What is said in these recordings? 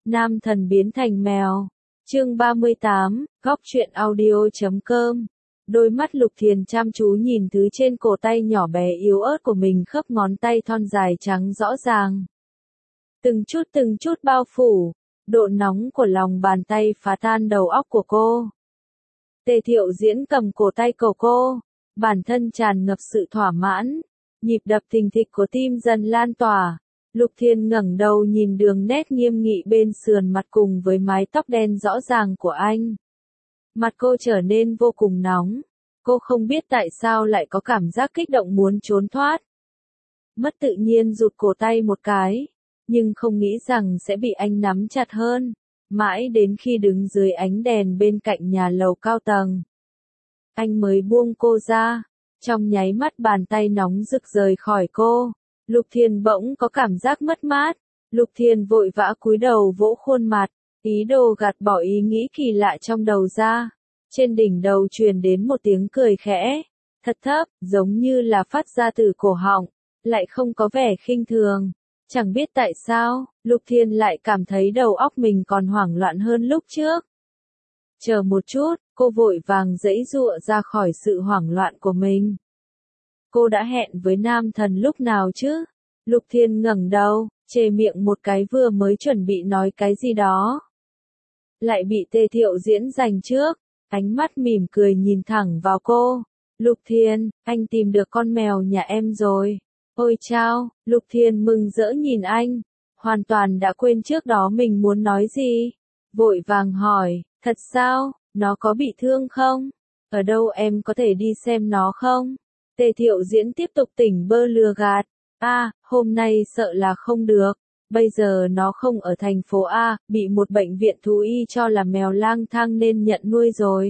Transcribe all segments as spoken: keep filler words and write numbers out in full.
Nam thần biến thành mèo. Chương ba mươi tám, góc truyện audio chấm com. Đôi mắt Lục Thiền chăm chú nhìn thứ trên cổ tay nhỏ bé yếu ớt của mình, khớp ngón tay thon dài trắng rõ ràng. Từng chút từng chút bao phủ, độ nóng của lòng bàn tay phá tan đầu óc của cô. Tề Thiệu Diễn cầm cổ tay của cô, bản thân tràn ngập sự thỏa mãn, nhịp đập thình thịch của tim dần lan tỏa. Lục Thiên ngẩng đầu nhìn đường nét nghiêm nghị bên sườn mặt cùng với mái tóc đen rõ ràng của anh. Mặt cô trở nên vô cùng nóng. Cô không biết tại sao lại có cảm giác kích động muốn trốn thoát. Mất tự nhiên rụt cổ tay một cái, nhưng không nghĩ rằng sẽ bị anh nắm chặt hơn, mãi đến khi đứng dưới ánh đèn bên cạnh nhà lầu cao tầng. Anh mới buông cô ra, trong nháy mắt bàn tay nóng rực rời khỏi cô. Lục Thiên bỗng có cảm giác mất mát. Lục Thiên vội vã cúi đầu vỗ khuôn mặt, ý đồ gạt bỏ ý nghĩ kỳ lạ trong đầu ra. Trên đỉnh đầu truyền đến một tiếng cười khẽ, thật thấp, giống như là phát ra từ cổ họng, lại không có vẻ khinh thường. Chẳng biết tại sao, Lục Thiên lại cảm thấy đầu óc mình còn hoảng loạn hơn lúc trước. Chờ một chút, cô vội vàng giãy giụa ra khỏi sự hoảng loạn của mình. Cô đã hẹn với nam thần lúc nào chứ? Lục Thiên ngẩng đầu, chề miệng một cái vừa mới chuẩn bị nói cái gì đó. Lại bị Tề Thiệu Diễn giành trước, ánh mắt mỉm cười nhìn thẳng vào cô. Lục Thiên, anh tìm được con mèo nhà em rồi. Ôi chao, Lục Thiên mừng rỡ nhìn anh, hoàn toàn đã quên trước đó mình muốn nói gì. Vội vàng hỏi, thật sao, nó có bị thương không? Ở đâu em có thể đi xem nó không? Tề Thiệu Diễn tiếp tục tỉnh bơ lừa gạt. À, hôm nay sợ là không được. Bây giờ nó không ở thành phố A, bị một bệnh viện thú y cho là mèo lang thang nên nhận nuôi rồi.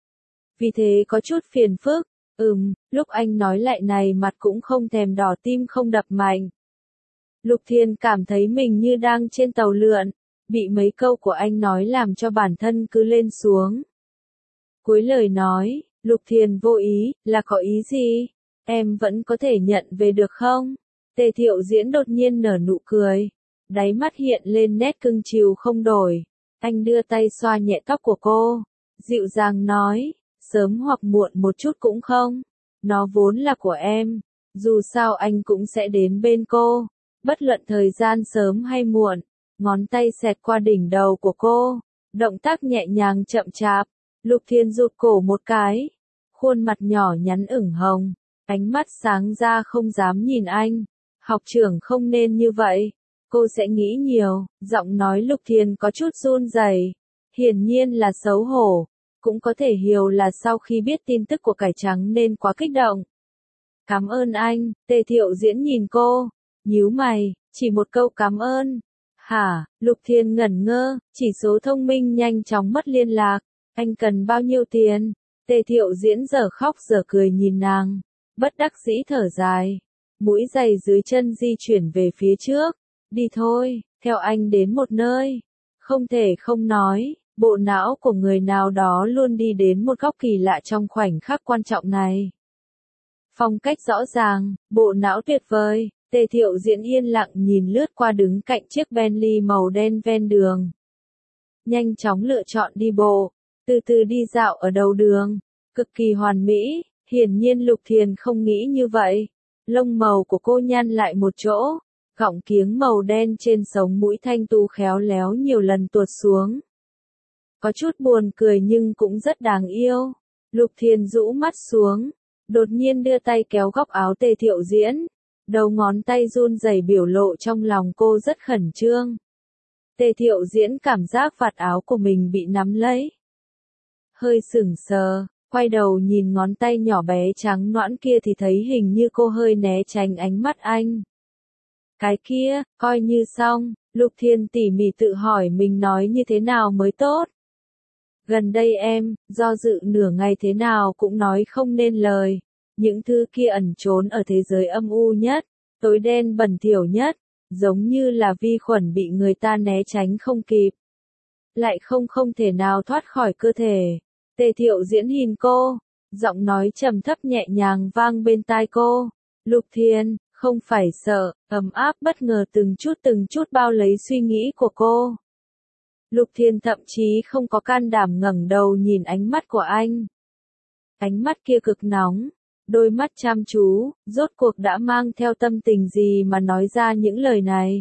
Vì thế có chút phiền phức. Ừm, lúc anh nói lại này mặt cũng không thèm đỏ, tim không đập mạnh. Lục Thiên cảm thấy mình như đang trên tàu lượn, bị mấy câu của anh nói làm cho bản thân cứ lên xuống. Cuối lời nói, Lục Thiên vô ý, là có ý gì? Em vẫn có thể nhận về được không? Tề Thiệu Diễn đột nhiên nở nụ cười, đáy mắt hiện lên nét cưng chiều không đổi. Anh đưa tay xoa nhẹ tóc của cô, dịu dàng nói, sớm hoặc muộn một chút cũng không. Nó vốn là của em, dù sao anh cũng sẽ đến bên cô, bất luận thời gian sớm hay muộn. Ngón tay xẹt qua đỉnh đầu của cô, động tác nhẹ nhàng chậm chạp. Lục Thiên rụt cổ một cái, khuôn mặt nhỏ nhắn ửng hồng, ánh mắt sáng ra không dám nhìn anh. Học trưởng không nên như vậy, cô sẽ nghĩ nhiều. Giọng nói Lục Thiên có chút run rẩy, hiển nhiên là xấu hổ, cũng có thể hiểu là sau khi biết tin tức của cải trắng nên quá kích động. Cảm ơn anh. Tề Thiệu Diễn nhìn cô, nhíu mày, chỉ một câu cảm ơn. Hả? Lục Thiên ngẩn ngơ, chỉ số thông minh nhanh chóng mất liên lạc. Anh cần bao nhiêu tiền? Tề Thiệu Diễn giờ khóc giờ cười nhìn nàng, bất đắc dĩ thở dài, mũi giày dưới chân di chuyển về phía trước. Đi thôi, theo anh đến một nơi. Không thể không nói, bộ não của người nào đó luôn đi đến một góc kỳ lạ trong khoảnh khắc quan trọng này. Phong cách rõ ràng, bộ não tuyệt vời. Tề Thiệu Diễn yên lặng nhìn lướt qua đứng cạnh chiếc Bentley màu đen ven đường. Nhanh chóng lựa chọn đi bộ, từ từ đi dạo ở đầu đường, cực kỳ hoàn mỹ. Hiển nhiên Lục Thiền không nghĩ như vậy. Lông màu của cô nhăn lại một chỗ, gọng kiếng màu đen trên sống mũi thanh tú khéo léo nhiều lần tuột xuống. Có chút buồn cười nhưng cũng rất đáng yêu. Lục Thiền rũ mắt xuống, đột nhiên đưa tay kéo góc áo Tề Thiệu Diễn. Đầu ngón tay run rẩy biểu lộ trong lòng cô rất khẩn trương. Tề Thiệu Diễn cảm giác vạt áo của mình bị nắm lấy. Hơi sững sờ, quay đầu nhìn ngón tay nhỏ bé trắng nõn kia thì thấy hình như cô hơi né tránh ánh mắt anh. Cái kia, coi như xong. Lục Thiên tỉ mỉ tự hỏi mình nói như thế nào mới tốt. Gần đây em, do dự nửa ngày thế nào cũng nói không nên lời. Những thứ kia ẩn trốn ở thế giới âm u nhất, tối đen bẩn thỉu nhất, giống như là vi khuẩn bị người ta né tránh không kịp. Lại không không thể nào thoát khỏi cơ thể. Tề Thiệu Diễn nhìn cô, giọng nói trầm thấp nhẹ nhàng vang bên tai cô. Lục Thiên, không phải sợ, ấm áp bất ngờ từng chút từng chút bao lấy suy nghĩ của cô. Lục Thiên thậm chí không có can đảm ngẩng đầu nhìn ánh mắt của anh. Ánh mắt kia cực nóng, đôi mắt chăm chú, rốt cuộc đã mang theo tâm tình gì mà nói ra những lời này.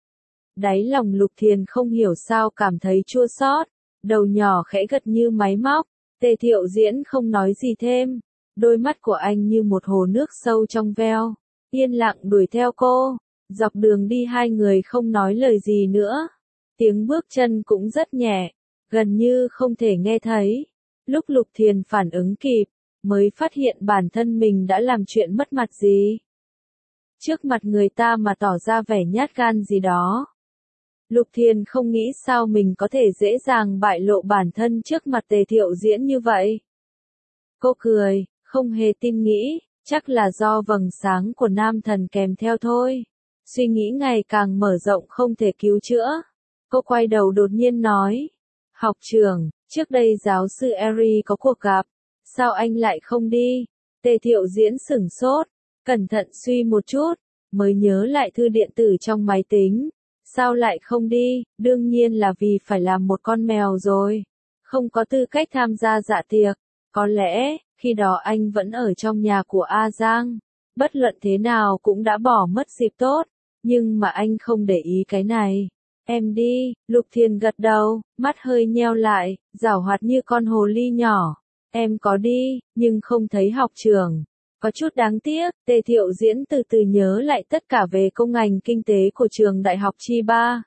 Đáy lòng Lục Thiên không hiểu sao cảm thấy chua xót, đầu nhỏ khẽ gật như máy móc. Tề Thiệu Diễn không nói gì thêm, đôi mắt của anh như một hồ nước sâu trong veo, yên lặng đuổi theo cô. Dọc đường đi hai người không nói lời gì nữa, tiếng bước chân cũng rất nhẹ, gần như không thể nghe thấy. Lúc Lục Thiên phản ứng kịp, mới phát hiện bản thân mình đã làm chuyện mất mặt gì. Trước mặt người ta mà tỏ ra vẻ nhát gan gì đó. Lục Thiên không nghĩ sao mình có thể dễ dàng bại lộ bản thân trước mặt Tề Thiệu Diễn như vậy. Cô cười, không hề tin nghĩ, chắc là do vầng sáng của nam thần kèm theo thôi. Suy nghĩ ngày càng mở rộng không thể cứu chữa. Cô quay đầu đột nhiên nói. Học trưởng, trước đây giáo sư Eri có cuộc gặp. Sao anh lại không đi? Tề Thiệu Diễn sửng sốt, cẩn thận suy một chút, mới nhớ lại thư điện tử trong máy tính. Sao lại không đi? Đương nhiên là vì phải làm một con mèo rồi. Không có tư cách tham gia dạ tiệc. Có lẽ, khi đó anh vẫn ở trong nhà của A Giang. Bất luận thế nào cũng đã bỏ mất dịp tốt. Nhưng mà anh không để ý cái này. Em đi, Lục Thiên gật đầu, mắt hơi nheo lại, giảo hoạt như con hồ ly nhỏ. Em có đi, nhưng không thấy học trường. Có chút đáng tiếc, Tề Thiệu Diễn từ từ nhớ lại tất cả về công ngành kinh tế của trường đại học Chiba.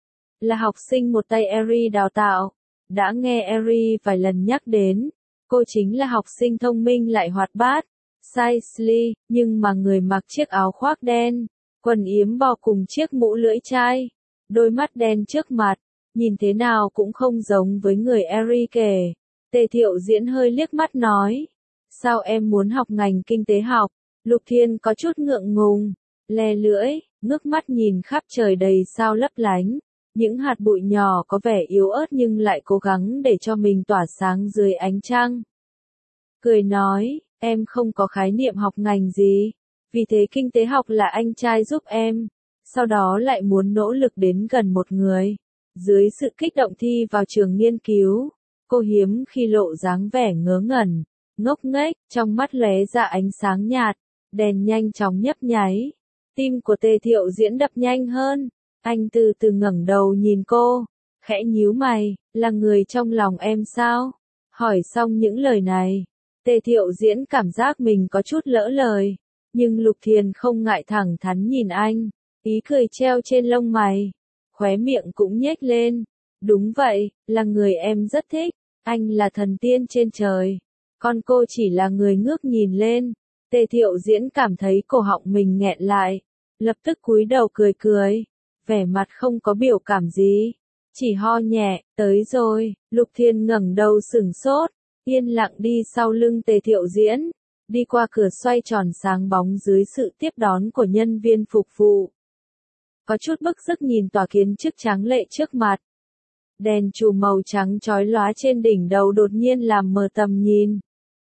Là học sinh một tay Eri đào tạo. Đã nghe Eri vài lần nhắc đến. Cô chính là học sinh thông minh lại hoạt bát. Size Lee, nhưng mà người mặc chiếc áo khoác đen, quần yếm bò cùng chiếc mũ lưỡi chai. Đôi mắt đen trước mặt, nhìn thế nào cũng không giống với người Eri kể. Tề Thiệu Diễn hơi liếc mắt nói. Sao em muốn học ngành kinh tế học? Lục Thiên có chút ngượng ngùng, le lưỡi, ngước mắt nhìn khắp trời đầy sao lấp lánh. Những hạt bụi nhỏ có vẻ yếu ớt nhưng lại cố gắng để cho mình tỏa sáng dưới ánh trăng. Cười nói, em không có khái niệm học ngành gì. Vì thế kinh tế học là anh trai giúp em. Sau đó lại muốn nỗ lực đến gần một người. Dưới sự kích động thi vào trường nghiên cứu, cô hiếm khi lộ dáng vẻ ngớ ngẩn, ngốc nghếch, trong mắt lóe ra ánh sáng nhạt, đèn nhanh chóng nhấp nháy. Tim của Tề Thiệu Diễn đập nhanh hơn, anh từ từ ngẩng đầu nhìn cô, khẽ nhíu mày, là người trong lòng em sao? Hỏi xong những lời này, Tề Thiệu Diễn cảm giác mình có chút lỡ lời, nhưng Lục Thiên không ngại thẳng thắn nhìn anh, ý cười treo trên lông mày, khóe miệng cũng nhếch lên. Đúng vậy, là người em rất thích, anh là thần tiên trên trời. Còn cô chỉ là người ngước nhìn lên. Tề Thiệu Diễn cảm thấy cổ họng mình nghẹn lại, lập tức cúi đầu cười cười, vẻ mặt không có biểu cảm gì, chỉ ho nhẹ, tới rồi. Lục Thiên ngẩng đầu sửng sốt, yên lặng đi sau lưng Tề Thiệu Diễn, đi qua cửa xoay tròn sáng bóng dưới sự tiếp đón của nhân viên phục vụ. Có chút bức sức nhìn tòa kiến trúc tráng lệ trước mặt. Đèn chùm màu trắng chói lóa trên đỉnh đầu đột nhiên làm mờ tầm nhìn.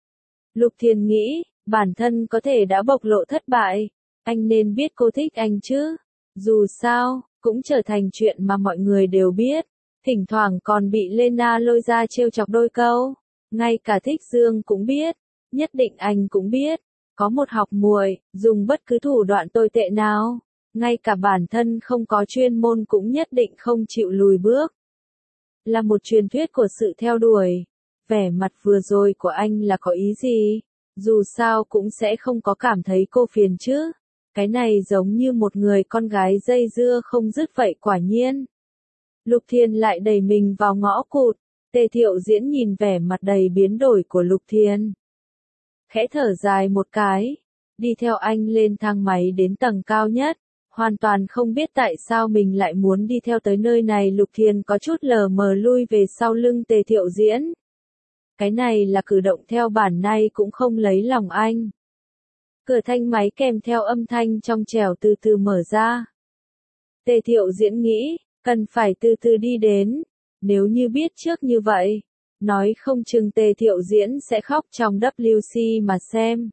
Lục Thiên nghĩ, bản thân có thể đã bộc lộ thất bại, anh nên biết cô thích anh chứ. Dù sao, cũng trở thành chuyện mà mọi người đều biết, thỉnh thoảng còn bị Lena lôi ra trêu chọc đôi câu. Ngay cả Thích Dương cũng biết, nhất định anh cũng biết, có một học muội, dùng bất cứ thủ đoạn tồi tệ nào, ngay cả bản thân không có chuyên môn cũng nhất định không chịu lùi bước. Là một truyền thuyết của sự theo đuổi. Vẻ mặt vừa rồi của anh là có ý gì? Dù sao cũng sẽ không có cảm thấy cô phiền chứ. Cái này giống như một người con gái dây dưa không dứt vậy quả nhiên. Lục Thiên lại đẩy mình vào ngõ cụt. Tề Thiệu Diễn nhìn vẻ mặt đầy biến đổi của Lục Thiên, khẽ thở dài một cái, đi theo anh lên thang máy đến tầng cao nhất. Hoàn toàn không biết tại sao mình lại muốn đi theo tới nơi này. Lục Thiên có chút lờ mờ lui về sau lưng Tề Thiệu Diễn. Cái này là cử động theo bản năng cũng không lấy lòng anh. Cửa thang máy kèm theo âm thanh trong trẻo từ từ mở ra. Tề Thiệu Diễn nghĩ, cần phải từ từ đi đến. Nếu như biết trước như vậy, nói không chừng Tề Thiệu Diễn sẽ khóc trong W C mà xem.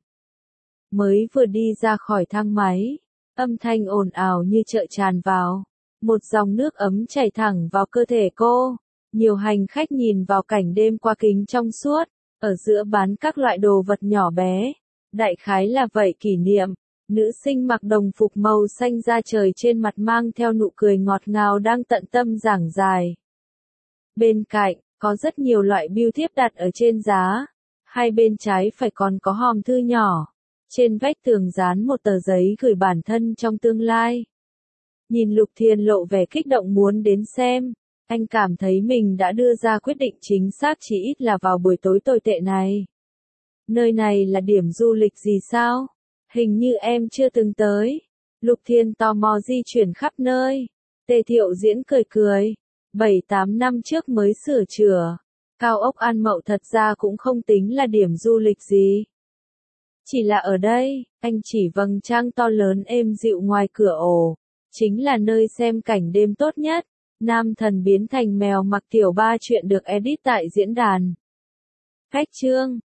Mới vừa đi ra khỏi thang máy, âm thanh ồn ào như chợ tràn vào, một dòng nước ấm chảy thẳng vào cơ thể cô, Nhiều hành khách nhìn vào cảnh đêm qua kính trong suốt, ở giữa bán các loại đồ vật nhỏ bé. Đại khái là vậy kỷ niệm. Nữ sinh mặc đồng phục màu xanh da trời trên mặt mang theo nụ cười ngọt ngào đang tận tâm giảng giải. Bên cạnh, có rất nhiều loại bưu thiếp đặt ở trên giá. Hai bên trái phải còn có hòm thư nhỏ. Trên vách tường dán một tờ giấy gửi bản thân trong tương lai. Nhìn Lục Thiền lộ vẻ kích động muốn đến xem. Anh cảm thấy mình đã đưa ra quyết định chính xác chỉ ít là vào buổi tối tồi tệ này. Nơi này là điểm du lịch gì sao? Hình như em chưa từng tới. Lục Thiên tò mò di chuyển khắp nơi. Tề Thiệu Diễn cười cười. Bảy tám năm trước mới sửa chữa. Cao ốc An Mậu thật ra cũng không tính là điểm du lịch gì. Chỉ là ở đây, anh chỉ vầng trăng to lớn êm dịu ngoài cửa ổ. Chính là nơi xem cảnh đêm tốt nhất. Nam thần biến thành mèo mặc tiểu ba chuyện được edit tại diễn đàn. Cách chương